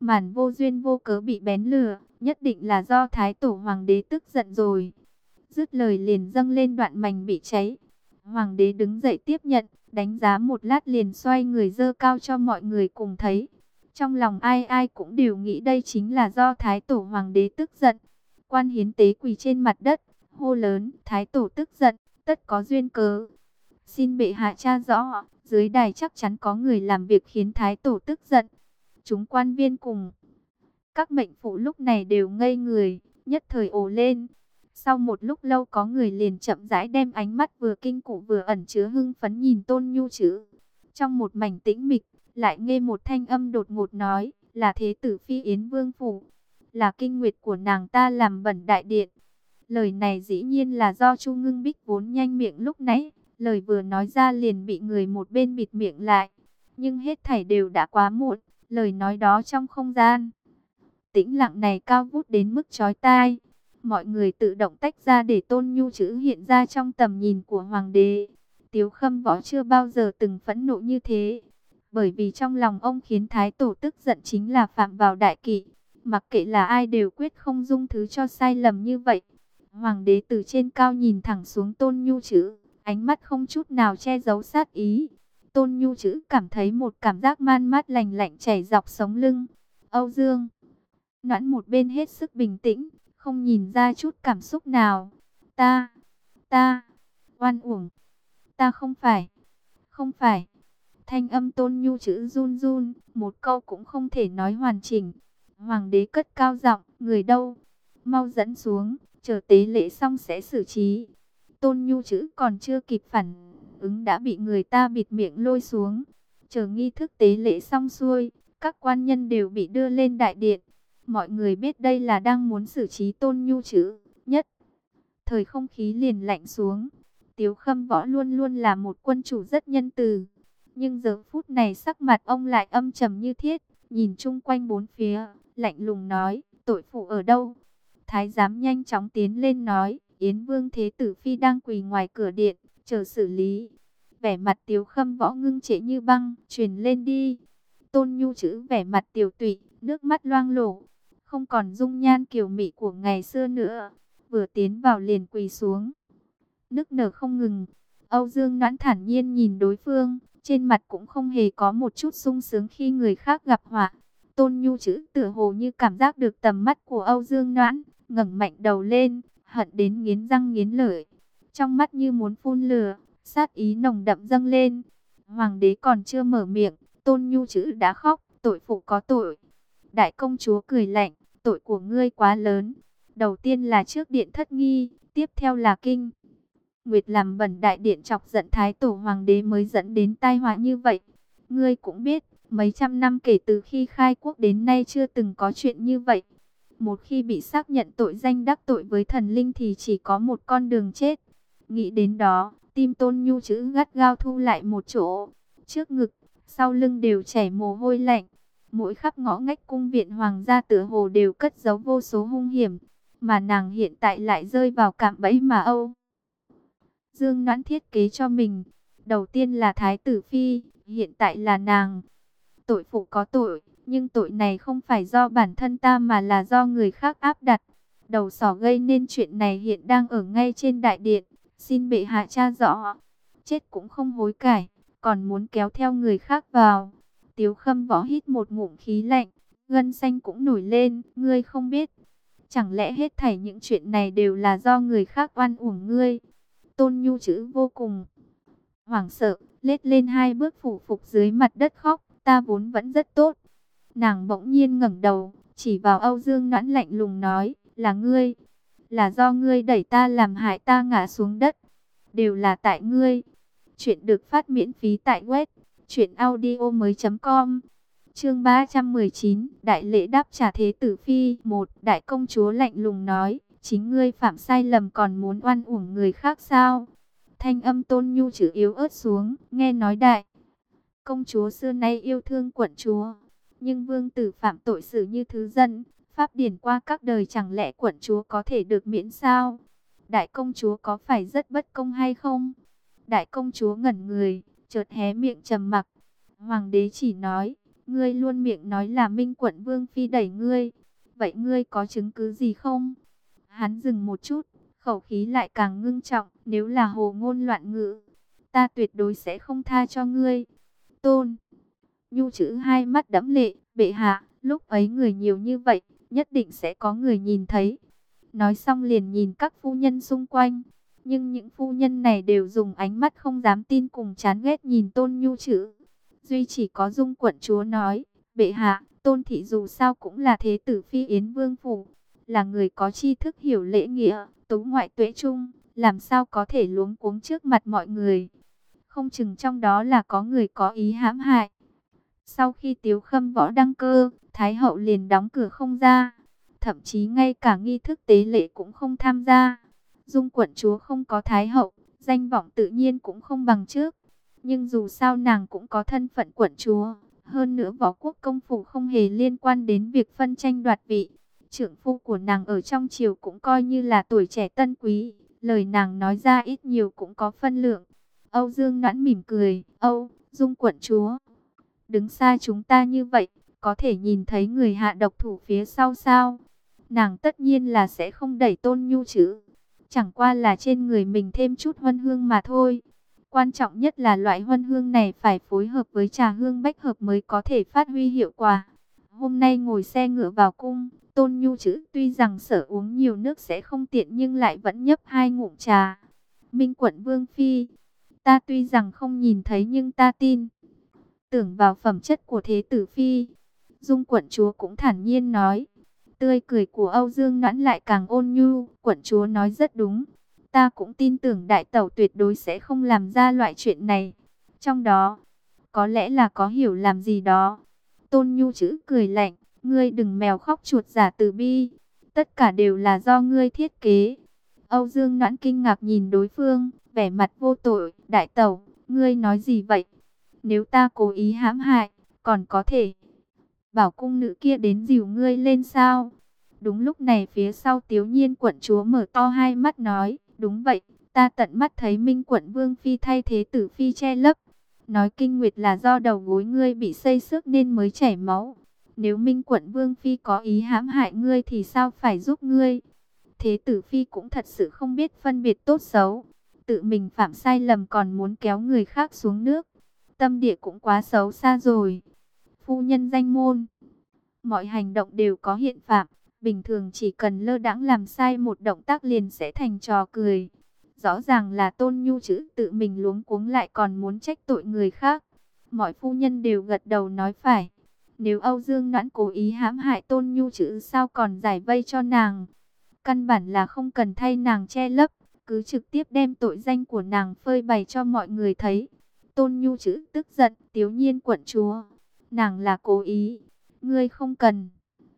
màn vô duyên vô cớ bị bén lừa, nhất định là do Thái Tổ Hoàng đế tức giận rồi. Dứt lời liền dâng lên đoạn mảnh bị cháy. Hoàng đế đứng dậy tiếp nhận, đánh giá một lát liền xoay người dơ cao cho mọi người cùng thấy. Trong lòng ai ai cũng đều nghĩ đây chính là do Thái Tổ Hoàng đế tức giận. Quan hiến tế quỳ trên mặt đất, hô lớn, Thái Tổ tức giận, tất có duyên cớ. Xin bệ hạ tra rõ, dưới đài chắc chắn có người làm việc khiến Thái Tổ tức giận. Chúng quan viên cùng các mệnh phụ lúc này đều ngây người, nhất thời ồ lên. Sau một lúc lâu có người liền chậm rãi đem ánh mắt vừa kinh cụ vừa ẩn chứa hưng phấn nhìn Tôn Nhu Trữ. Trong một mảnh tĩnh mịch, lại nghe một thanh âm đột ngột nói, là thế tử Phi Yến Vương Phủ, là kinh nguyệt của nàng ta làm bẩn đại điện. Lời này dĩ nhiên là do Chu Ngưng Bích vốn nhanh miệng lúc nãy, lời vừa nói ra liền bị người một bên bịt miệng lại. Nhưng hết thảy đều đã quá muộn, lời nói đó trong không gian tĩnh lặng này cao vút đến mức chói tai. Mọi người tự động tách ra để Tôn Nhu Trữ hiện ra trong tầm nhìn của hoàng đế. Tiếu Khâm Võ chưa bao giờ từng phẫn nộ như thế, bởi vì trong lòng ông khiến Thái Tổ tức giận chính là phạm vào đại kỵ. Mặc kệ là ai đều quyết không dung thứ cho sai lầm như vậy. Hoàng đế từ trên cao nhìn thẳng xuống Tôn Nhu Trữ, ánh mắt không chút nào che giấu sát ý. Tôn Nhu Trữ cảm thấy một cảm giác man mát lành lạnh chảy dọc sống lưng. Âu Dương Noãn một bên hết sức bình tĩnh, không nhìn ra chút cảm xúc nào. Ta, ta, oan uổng, ta không phải, không phải. Thanh âm Tôn Nhu Trữ run run, một câu cũng không thể nói hoàn chỉnh. Hoàng đế cất cao giọng, người đâu? Mau dẫn xuống, chờ tế lễ xong sẽ xử trí. Tôn Nhu Trữ còn chưa kịp phản ứng đã bị người ta bịt miệng lôi xuống. Chờ nghi thức tế lễ xong xuôi, các quan nhân đều bị đưa lên đại điện. Mọi người biết đây là đang muốn xử trí Tôn Nhu Trữ, nhất thời không khí liền lạnh xuống. Tiếu Khâm Võ luôn luôn là một quân chủ rất nhân từ, nhưng giờ phút này sắc mặt ông lại âm trầm như thiết, nhìn chung quanh bốn phía, lạnh lùng nói, tội phụ ở đâu? Thái giám nhanh chóng tiến lên nói, Yến Vương Thế Tử Phi đang quỳ ngoài cửa điện, chờ xử lý. Vẻ mặt Tiếu Khâm Võ ngưng trệ như băng, truyền lên đi. Tôn Nhu Trữ vẻ mặt tiều tụy, nước mắt loang lổ, không còn dung nhan kiều mị của ngày xưa nữa, vừa tiến vào liền quỳ xuống, nức nở không ngừng. Âu Dương Noãn thản nhiên nhìn đối phương, trên mặt cũng không hề có một chút sung sướng khi người khác gặp họa. Tôn Nhu Trữ tựa hồ như cảm giác được tầm mắt của Âu Dương Noãn, ngẩng mạnh đầu lên, hận đến nghiến răng nghiến lợi, trong mắt như muốn phun lửa, sát ý nồng đậm dâng lên. Hoàng đế còn chưa mở miệng, Tôn Nhu Trữ đã khóc, tội phụ có tội. Đại công chúa cười lạnh, tội của ngươi quá lớn. Đầu tiên là trước điện thất nghi, tiếp theo là kinh nguyệt làm bẩn đại điện, chọc giận Thái Tổ Hoàng đế mới dẫn đến tai họa như vậy. Ngươi cũng biết, mấy trăm năm kể từ khi khai quốc đến nay chưa từng có chuyện như vậy. Một khi bị xác nhận tội danh đắc tội với thần linh thì chỉ có một con đường chết. Nghĩ đến đó, tim Tôn Nhu Trữ gắt gao thu lại một chỗ, trước ngực, sau lưng đều chảy mồ hôi lạnh. Mỗi khắp ngõ ngách cung viện hoàng gia tựa hồ đều cất giấu vô số hung hiểm, mà nàng hiện tại lại rơi vào cạm bẫy mà Âu Dương Noãn thiết kế cho mình. Đầu tiên là Thái tử Phi, hiện tại là nàng. Tội phụ có tội, nhưng tội này không phải do bản thân ta mà là do người khác áp đặt. Đầu sỏ gây nên chuyện này hiện đang ở ngay trên đại điện, xin bệ hạ tra rõ. Chết cũng không hối cải, còn muốn kéo theo người khác vào. Tiếu Khâm Võ hít một ngụm khí lạnh, gân xanh cũng nổi lên. Ngươi không biết, chẳng lẽ hết thảy những chuyện này đều là do người khác oan uổng ngươi? Tôn Nhu Trữ vô cùng hoảng sợ, lết lên hai bước phủ phục dưới mặt đất khóc. Ta vốn vẫn rất tốt. Nàng bỗng nhiên ngẩng đầu, chỉ vào Âu Dương Noãn lạnh lùng nói, là ngươi, là do ngươi đẩy ta làm hại ta ngã xuống đất, đều là tại ngươi. Chuyện được phát miễn phí tại web truyện audio mới chấm com. Chương ba trăm mười chín, đại lễ đáp trả Thế tử Phi. Một, đại công chúa lạnh lùng nói, chính ngươi phạm sai lầm còn muốn oan uổng người khác sao? Thanh âm Tôn Nhu Trữ yếu ớt xuống, nghe nói đại công chúa xưa nay yêu thương quận chúa, nhưng vương tử phạm tội xử như thứ dân, pháp điển qua các đời, chẳng lẽ quận chúa có thể được miễn sao? Đại công chúa có phải rất bất công hay không? Đại công chúa ngẩn người, chợt hé miệng trầm mặc. Hoàng đế chỉ nói, Ngươi luôn miệng nói là Minh Quận Vương Phi đẩy ngươi. Vậy ngươi có chứng cứ gì không? Hắn dừng một chút, khẩu khí lại càng ngưng trọng. Nếu là hồ ngôn loạn ngữ, ta tuyệt đối sẽ không tha cho ngươi. Tôn Nhu chữ hai mắt đẫm lệ. Bệ hạ, lúc ấy người nhiều như vậy, nhất định sẽ có người nhìn thấy. Nói xong liền nhìn các phu nhân xung quanh. Nhưng những phu nhân này đều dùng ánh mắt không dám tin cùng chán ghét nhìn Tôn Nhu chữ. Duy chỉ có Dung quận chúa nói, bệ hạ, Tôn thị dù sao cũng là thế tử phi Yến Vương phủ, là người có tri thức hiểu lễ nghĩa, tú ngoại tuệ trung, làm sao có thể luống cuống trước mặt mọi người. Không chừng trong đó là có người có ý hãm hại. Sau khi Tiếu Khâm Võ đăng cơ, Thái hậu liền đóng cửa không ra, thậm chí ngay cả nghi thức tế lễ cũng không tham gia. Dung quận chúa không có Thái hậu, danh vọng tự nhiên cũng không bằng trước. Nhưng dù sao nàng cũng có thân phận quận chúa. Hơn nữa Võ Quốc công phủ không hề liên quan đến việc phân tranh đoạt vị. Trưởng phu của nàng ở trong triều cũng coi như là tuổi trẻ tân quý. Lời nàng nói ra ít nhiều cũng có phân lượng. Âu Dương Noãn mỉm cười. Âu, Dung quận chúa, đứng xa chúng ta như vậy, có thể nhìn thấy người hạ độc thủ phía sau sao? Nàng tất nhiên là sẽ không đẩy Tôn Nhu chứ. Chẳng qua là trên người mình thêm chút huân hương mà thôi. Quan trọng nhất là loại huân hương này phải phối hợp với trà hương bách hợp mới có thể phát huy hiệu quả. Hôm nay ngồi xe ngựa vào cung, Tôn Nhu chữ tuy rằng sợ uống nhiều nước sẽ không tiện nhưng lại vẫn nhấp hai ngụm trà. Minh Quận Vương Phi, ta tuy rằng không nhìn thấy nhưng ta tin tưởng vào phẩm chất của thế tử Phi. Dung quận chúa cũng thản nhiên nói. Tươi cười của Âu Dương Noãn lại càng ôn nhu. Quận chúa nói rất đúng. Ta cũng tin tưởng đại tẩu tuyệt đối sẽ không làm ra loại chuyện này. Trong đó, có lẽ là có hiểu làm gì đó. Tôn Nhu chữ cười lạnh. Ngươi đừng mèo khóc chuột giả từ bi. Tất cả đều là do ngươi thiết kế. Âu Dương Noãn kinh ngạc nhìn đối phương, vẻ mặt vô tội. Đại tẩu, ngươi nói gì vậy? Nếu ta cố ý hãm hại, còn có thể bảo cung nữ kia đến dìu ngươi lên sao? Đúng lúc này phía sau Tiếu Nhiên quận chúa mở to hai mắt nói, đúng vậy, ta tận mắt thấy Minh Quận Vương Phi thay thế tử Phi che lấp. Nói kinh nguyệt là do đầu gối ngươi bị xây xước nên mới chảy máu. Nếu Minh Quận Vương Phi có ý hãm hại ngươi thì sao phải giúp ngươi? Thế tử Phi cũng thật sự không biết phân biệt tốt xấu. Tự mình phạm sai lầm còn muốn kéo người khác xuống nước. Tâm địa cũng quá xấu xa rồi. Phu nhân danh môn, mọi hành động đều có hiện phạm. Bình thường chỉ cần lơ đãng làm sai một động tác liền sẽ thành trò cười. Rõ ràng là Tôn Nhu chữ tự mình luống cuống lại còn muốn trách tội người khác. Mọi phu nhân đều gật đầu nói phải. Nếu Âu Dương Noãn cố ý hãm hại Tôn Nhu chữ sao còn giải vây cho nàng? Căn bản là không cần thay nàng che lấp, cứ trực tiếp đem tội danh của nàng phơi bày cho mọi người thấy. Tôn Nhu chữ tức giận, Tiếu Nhiên quận chúa, nàng là cố ý, ngươi không cần.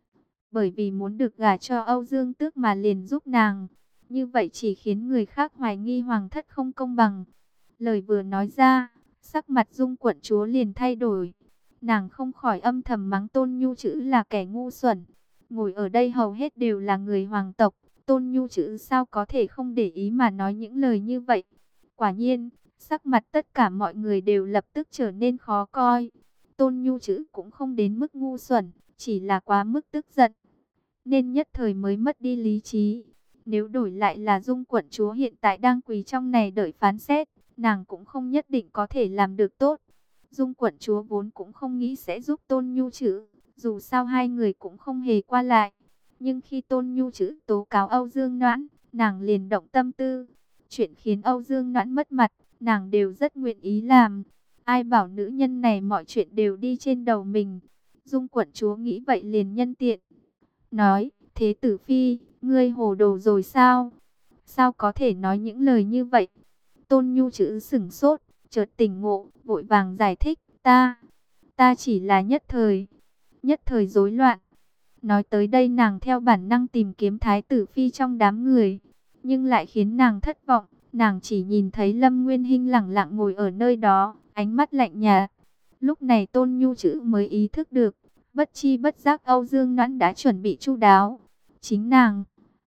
Bởi vì muốn được gả cho Âu Dương Tước mà liền giúp nàng, như vậy chỉ khiến người khác hoài nghi hoàng thất không công bằng. Lời vừa nói ra, sắc mặt Dung quận chúa liền thay đổi. Nàng không khỏi âm thầm mắng Tôn Nhu chữ là kẻ ngu xuẩn. Ngồi ở đây hầu hết đều là người hoàng tộc, Tôn Nhu chữ sao có thể không để ý mà nói những lời như vậy. Quả nhiên, sắc mặt tất cả mọi người đều lập tức trở nên khó coi. Tôn Nhu chữ cũng không đến mức ngu xuẩn, chỉ là quá mức tức giận, nên nhất thời mới mất đi lý trí. Nếu đổi lại là Dung quận chúa hiện tại đang quỳ trong này đợi phán xét, nàng cũng không nhất định có thể làm được tốt. Dung quận chúa vốn cũng không nghĩ sẽ giúp Tôn Nhu chữ, dù sao hai người cũng không hề qua lại. Nhưng khi Tôn Nhu chữ tố cáo Âu Dương Noãn, nàng liền động tâm tư. Chuyện khiến Âu Dương Noãn mất mặt, nàng đều rất nguyện ý làm. Ai bảo nữ nhân này mọi chuyện đều đi trên đầu mình. Dung quận chúa nghĩ vậy liền nhân tiện nói, thế tử Phi, ngươi hồ đồ rồi sao? Sao có thể nói những lời như vậy? Tôn Nhu chữ sửng sốt, chợt tỉnh ngộ, vội vàng giải thích, ta, ta chỉ là nhất thời, nhất thời rối loạn. Nói tới đây nàng theo bản năng tìm kiếm thái tử Phi trong đám người, nhưng lại khiến nàng thất vọng. Nàng chỉ nhìn thấy Lâm Nguyên Hinh lẳng lặng ngồi ở nơi đó, ánh mắt lạnh nhạt. Lúc này Tôn Nhu chữ mới ý thức được, bất chi bất giác Âu Dương Noãn đã chuẩn bị chu đáo. Chính nàng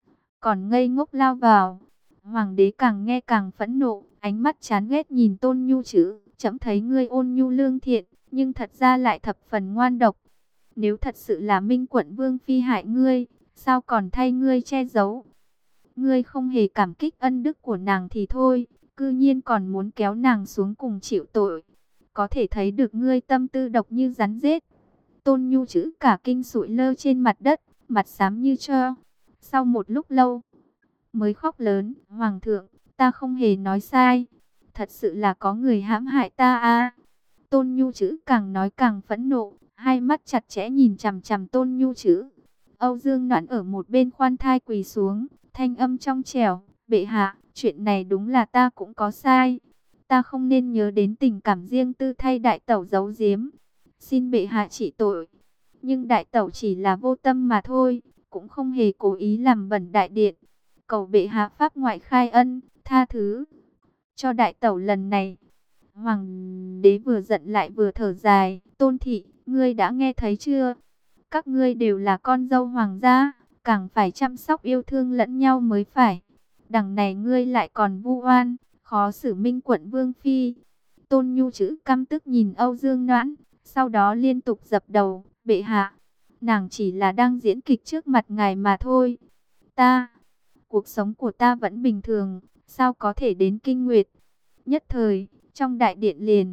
còn ngây ngốc lao vào. Hoàng đế càng nghe càng phẫn nộ, ánh mắt chán ghét nhìn Tôn Nhu chữ. Chậm thấy ngươi ôn nhu lương thiện, nhưng thật ra lại thập phần ngoan độc. Nếu thật sự là Minh Quận Vương Phi hại ngươi, sao còn thay ngươi che giấu? Ngươi không hề cảm kích ân đức của nàng thì thôi, cư nhiên còn muốn kéo nàng xuống cùng chịu tội. Có thể thấy được ngươi tâm tư độc như rắn rết. Tôn Nhu chữ cả kinh sụi lơ trên mặt đất, mặt xám như tro. Sau một lúc lâu, mới khóc lớn, Hoàng thượng, ta không hề nói sai. Thật sự là có người hãm hại ta a. Tôn Nhu chữ càng nói càng phẫn nộ, hai mắt chặt chẽ nhìn chằm chằm Tôn Nhu chữ. Âu Dương Noãn ở một bên khoan thai quỳ xuống, thanh âm trong trẻo, bệ hạ, chuyện này đúng là ta cũng có sai. Ta không nên nhớ đến tình cảm riêng tư thay đại tẩu giấu giếm. Xin bệ hạ trị tội. Nhưng đại tẩu chỉ là vô tâm mà thôi, cũng không hề cố ý làm bẩn đại điện. Cầu bệ hạ pháp ngoại khai ân, tha thứ cho đại tẩu lần này. Hoàng đế vừa giận lại vừa thở dài. Tôn thị, ngươi đã nghe thấy chưa? Các ngươi đều là con dâu hoàng gia, càng phải chăm sóc yêu thương lẫn nhau mới phải. Đằng này ngươi lại còn vu oan, khó xử Minh Quận Vương Phi. Tôn Nhu chữ căm tức nhìn Âu Dương Noãn, sau đó liên tục dập đầu, bệ hạ, nàng chỉ là đang diễn kịch trước mặt ngài mà thôi. Ta, cuộc sống của ta vẫn bình thường, sao có thể đến kinh nguyệt? Nhất thời, trong đại điện liền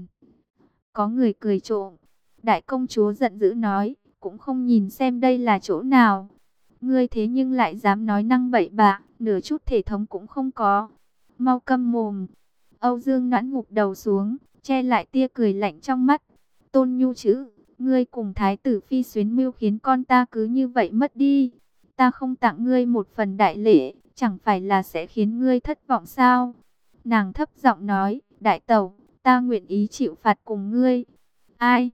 có người cười trộm. Đại công chúa giận dữ nói, cũng không nhìn xem đây là chỗ nào. Ngươi thế nhưng lại dám nói năng bậy bạ, nửa chút thể thống cũng không có. Mau câm mồm. Âu Dương Noãn ngục đầu xuống, che lại tia cười lạnh trong mắt. Tôn Nhu chữ, ngươi cùng thái tử phi xuyến mưu khiến con ta cứ như vậy mất đi. Ta không tặng ngươi một phần đại lễ, chẳng phải là sẽ khiến ngươi thất vọng sao? Nàng thấp giọng nói, đại tẩu, ta nguyện ý chịu phạt cùng ngươi. Ai?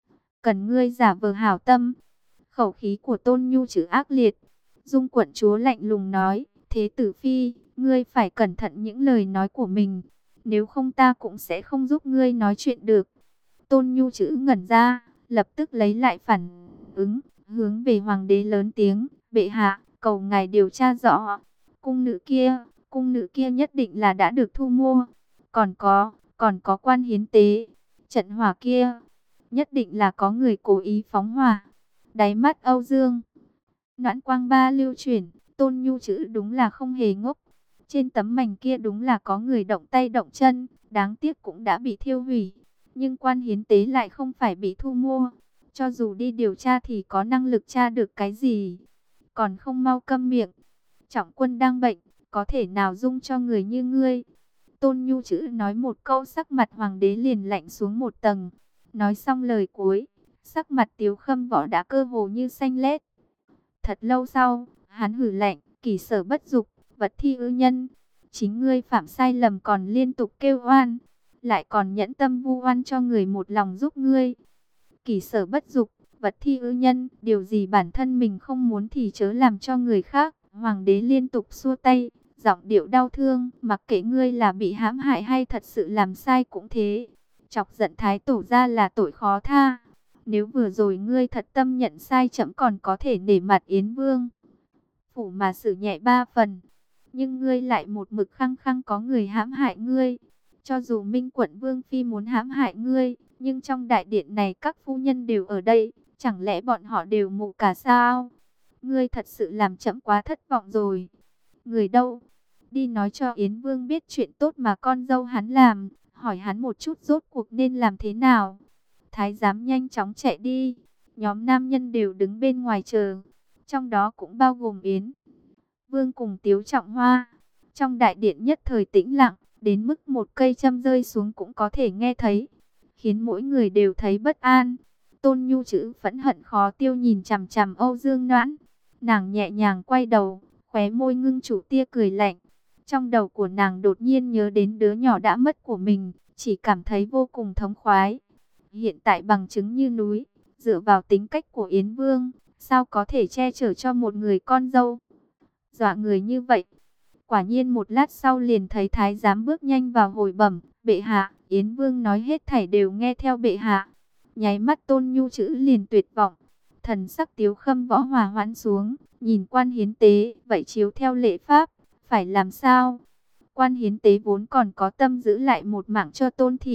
Cần ngươi giả vờ hảo tâm. Khẩu khí của Tôn Nhu chữ ác liệt. Dung quận chúa lạnh lùng nói, thế tử phi, ngươi phải cẩn thận những lời nói của mình. Nếu không ta cũng sẽ không giúp ngươi nói chuyện được. Tôn Nhu chữ ngẩn ra, lập tức lấy lại phản ứng, hướng về hoàng đế lớn tiếng, bệ hạ, cầu ngài điều tra rõ. Cung nữ kia, cung nữ kia nhất định là đã được thu mua. Còn có, còn có quan hiến tế, trận hỏa kia, nhất định là có người cố ý phóng hỏa. Đáy mắt Âu Dương Noãn quang ba lưu chuyển, Tôn Nhu chữ đúng là không hề ngốc. Trên tấm mảnh kia đúng là có người động tay động chân, đáng tiếc cũng đã bị thiêu hủy. Nhưng quan hiến tế lại không phải bị thu mua. Cho dù đi điều tra thì có năng lực tra được cái gì? Còn không mau câm miệng. Trọng quân đang bệnh, có thể nào dung cho người như ngươi? Tôn Nhu chữ nói một câu, sắc mặt hoàng đế liền lạnh xuống một tầng. Nói xong lời cuối, sắc mặt Tiếu Khâm Võ đã cơ hồ như xanh lét. Thật lâu sau, hắn hử lạnh, kỷ sở bất dục, vật thi ư nhân. Chính ngươi phạm sai lầm còn liên tục kêu oan, lại còn nhẫn tâm vu oan cho người một lòng giúp ngươi. Kỷ sở bất dục, vật thi ư nhân, điều gì bản thân mình không muốn thì chớ làm cho người khác. Hoàng đế liên tục xua tay, giọng điệu đau thương, mặc kệ ngươi là bị hãm hại hay thật sự làm sai cũng thế. Chọc giận thái tổ ra là tội khó tha. Nếu vừa rồi ngươi thật tâm nhận sai, chậm còn có thể nể mặt Yến Vương phủ mà xử nhẹ ba phần. Nhưng ngươi lại một mực khăng khăng có người hãm hại ngươi. Cho dù Minh Quận Vương Phi muốn hãm hại ngươi, nhưng trong đại điện này các phu nhân đều ở đây, chẳng lẽ bọn họ đều mù cả sao? Ngươi thật sự làm trẫm quá thất vọng rồi. Người đâu? Đi nói cho Yến Vương biết chuyện tốt mà con dâu hắn làm, hỏi hắn một chút rốt cuộc nên làm thế nào. Thái giám nhanh chóng chạy đi, nhóm nam nhân đều đứng bên ngoài chờ, trong đó cũng bao gồm Yến Vương cùng Tiếu Trọng Hoa. Trong đại điện nhất thời tĩnh lặng, đến mức một cây châm rơi xuống cũng có thể nghe thấy, khiến mỗi người đều thấy bất an. Tôn Nhu chữ phẫn hận khó tiêu nhìn chằm chằm Âu Dương Noãn, nàng nhẹ nhàng quay đầu, khóe môi ngưng chủ tia cười lạnh. Trong đầu của nàng đột nhiên nhớ đến đứa nhỏ đã mất của mình, chỉ cảm thấy vô cùng thống khoái. Hiện tại bằng chứng như núi, dựa vào tính cách của Yến Vương, sao có thể che chở cho một người con dâu dọa người như vậy. Quả nhiên một lát sau liền thấy thái giám bước nhanh vào hồi bẩm, bệ hạ, Yến Vương nói hết thảy đều nghe theo bệ hạ. Nháy mắt Tôn Nhu chữ liền tuyệt vọng, thần sắc Tiếu Khâm Võ hòa hoãn xuống, nhìn quan hiến tế, vậy chiếu theo lệ pháp, phải làm sao? Quan hiến tế vốn còn có tâm giữ lại một mạng cho Tôn thị,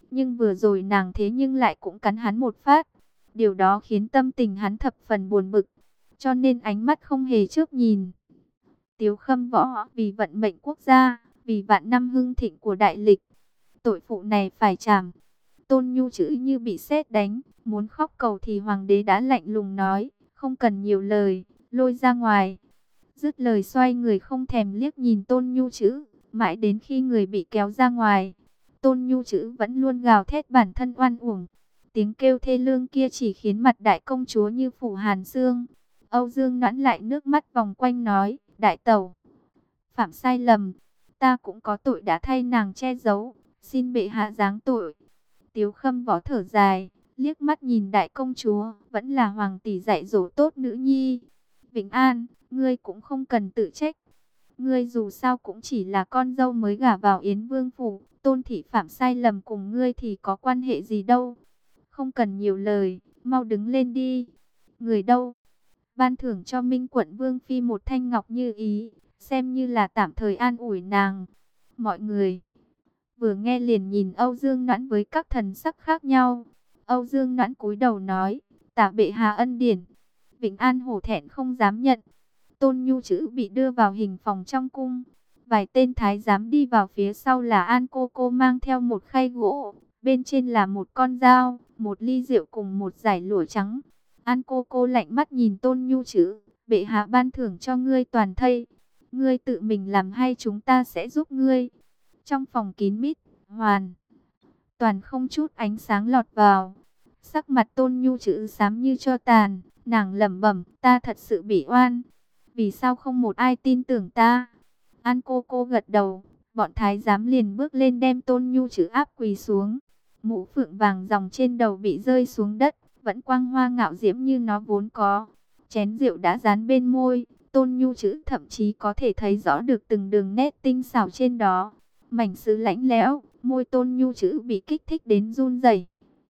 Nhưng vừa rồi nàng thế nhưng lại cũng cắn hắn một phát. Điều đó khiến tâm tình hắn thập phần buồn bực, cho nên ánh mắt không hề chớp nhìn. Tiếu Khâm Võ, vì vận mệnh quốc gia, vì vạn năm hưng thịnh của đại lịch, tội phụ này phải trảm. Tôn Nhu chữ như bị sét đánh, muốn khóc cầu thì hoàng đế đã lạnh lùng nói, không cần nhiều lời, lôi ra ngoài. Dứt lời xoay người không thèm liếc nhìn Tôn Nhu chữ, mãi đến khi người bị kéo ra ngoài. Tôn Nhu chữ vẫn luôn gào thét bản thân oan uổng. Tiếng kêu thê lương kia chỉ khiến mặt đại công chúa như phủ hàn xương. Âu Dương Noãn lại nước mắt vòng quanh nói, đại tẩu, phạm sai lầm, ta cũng có tội đã thay nàng che giấu, xin bệ hạ giáng tội. Tiếu Khâm Võ thở dài, liếc mắt nhìn đại công chúa, vẫn là hoàng tỷ dạy dỗ tốt nữ nhi. Vĩnh An, ngươi cũng không cần tự trách. Ngươi dù sao cũng chỉ là con dâu mới gả vào Yến Vương phủ, Tôn thị phạm sai lầm cùng ngươi thì có quan hệ gì đâu. Không cần nhiều lời, mau đứng lên đi. Người đâu? Ban thưởng cho Minh Quận Vương phi một thanh ngọc như ý, xem như là tạm thời an ủi nàng. Mọi người vừa nghe liền nhìn Âu Dương Noãn với các thần sắc khác nhau. Âu Dương Noãn cúi đầu nói, tạ bệ hạ ân điển. Vĩnh An hổ thẹn không dám nhận. Tôn Nhu chữ bị đưa vào hình phòng trong cung. Vài tên thái giám đi vào phía sau là An cô cô mang theo một khay gỗ. Bên trên là một con dao, một ly rượu cùng một dải lụa trắng. An cô cô lạnh mắt nhìn Tôn Nhu chữ, bệ hạ ban thưởng cho ngươi toàn thây. Ngươi tự mình làm hay chúng ta sẽ giúp ngươi. Trong phòng kín mít, hoàn toàn không chút ánh sáng lọt vào. Sắc mặt Tôn Nhu chữ xám như tro tàn, nàng lẩm bẩm, ta thật sự bị oan. Vì sao không một ai tin tưởng ta? An cô cô gật đầu, bọn thái giám liền bước lên đem Tôn Nhu chữ áp quỳ xuống. Mũ phượng vàng ròng trên đầu bị rơi xuống đất, vẫn quang hoa ngạo diễm như nó vốn có. Chén rượu đã dán bên môi, Tôn Nhu chữ thậm chí có thể thấy rõ được từng đường nét tinh xảo trên đó. Mảnh sứ lạnh lẽo, môi Tôn Nhu chữ bị kích thích đến run rẩy.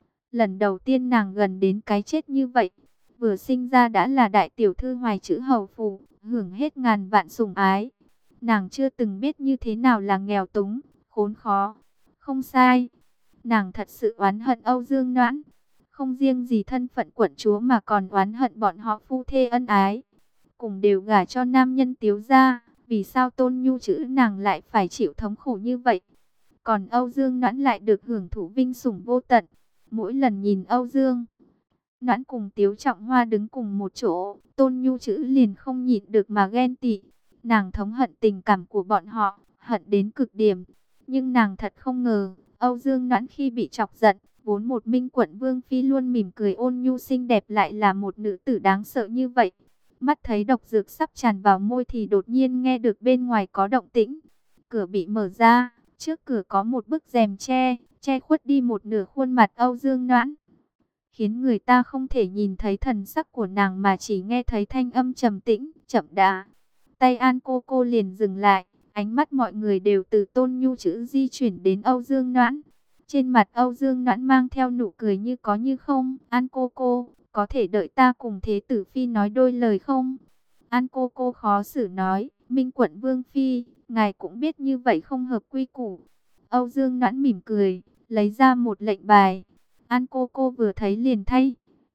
Lần đầu tiên nàng gần đến cái chết như vậy, vừa sinh ra đã là đại tiểu thư hoài chữ hầu phủ, hưởng hết ngàn vạn sủng ái. Nàng chưa từng biết như thế nào là nghèo túng, khốn khó. Không sai, nàng thật sự oán hận Âu Dương Noãn. Không riêng gì thân phận quận chúa mà còn oán hận bọn họ phu thê ân ái. Cùng đều gả cho nam nhân Tiếu gia, vì sao Tôn Nhu chữ nàng lại phải chịu thống khổ như vậy? Còn Âu Dương Noãn lại được hưởng thụ vinh sủng vô tận. Mỗi lần nhìn Âu Dương Noãn cùng Tiếu Trọng Hoa đứng cùng một chỗ, Tôn Nhu chữ liền không nhịn được mà ghen tị. Nàng thống hận tình cảm của bọn họ, hận đến cực điểm. Nhưng nàng thật không ngờ, Âu Dương Noãn khi bị chọc giận, vốn một Minh Quận Vương phi luôn mỉm cười ôn nhu xinh đẹp lại là một nữ tử đáng sợ như vậy. Mắt thấy độc dược sắp tràn vào môi thì đột nhiên nghe được bên ngoài có động tĩnh. Cửa bị mở ra, trước cửa có một bức rèm che, che khuất đi một nửa khuôn mặt Âu Dương Noãn, khiến người ta không thể nhìn thấy thần sắc của nàng mà chỉ nghe thấy thanh âm trầm tĩnh, chậm đã. Tay An cô cô liền dừng lại, ánh mắt mọi người đều từ Tôn Nhu chữ di chuyển đến Âu Dương Noãn. Trên mặt Âu Dương Noãn mang theo nụ cười như có như không. An cô cô, có thể đợi ta cùng Thế tử Phi nói đôi lời không? An cô cô khó xử nói, Minh Quận Vương Phi, ngài cũng biết như vậy không hợp quy củ. Âu Dương Noãn mỉm cười, lấy ra một lệnh bài. An cô cô vừa thấy liền thay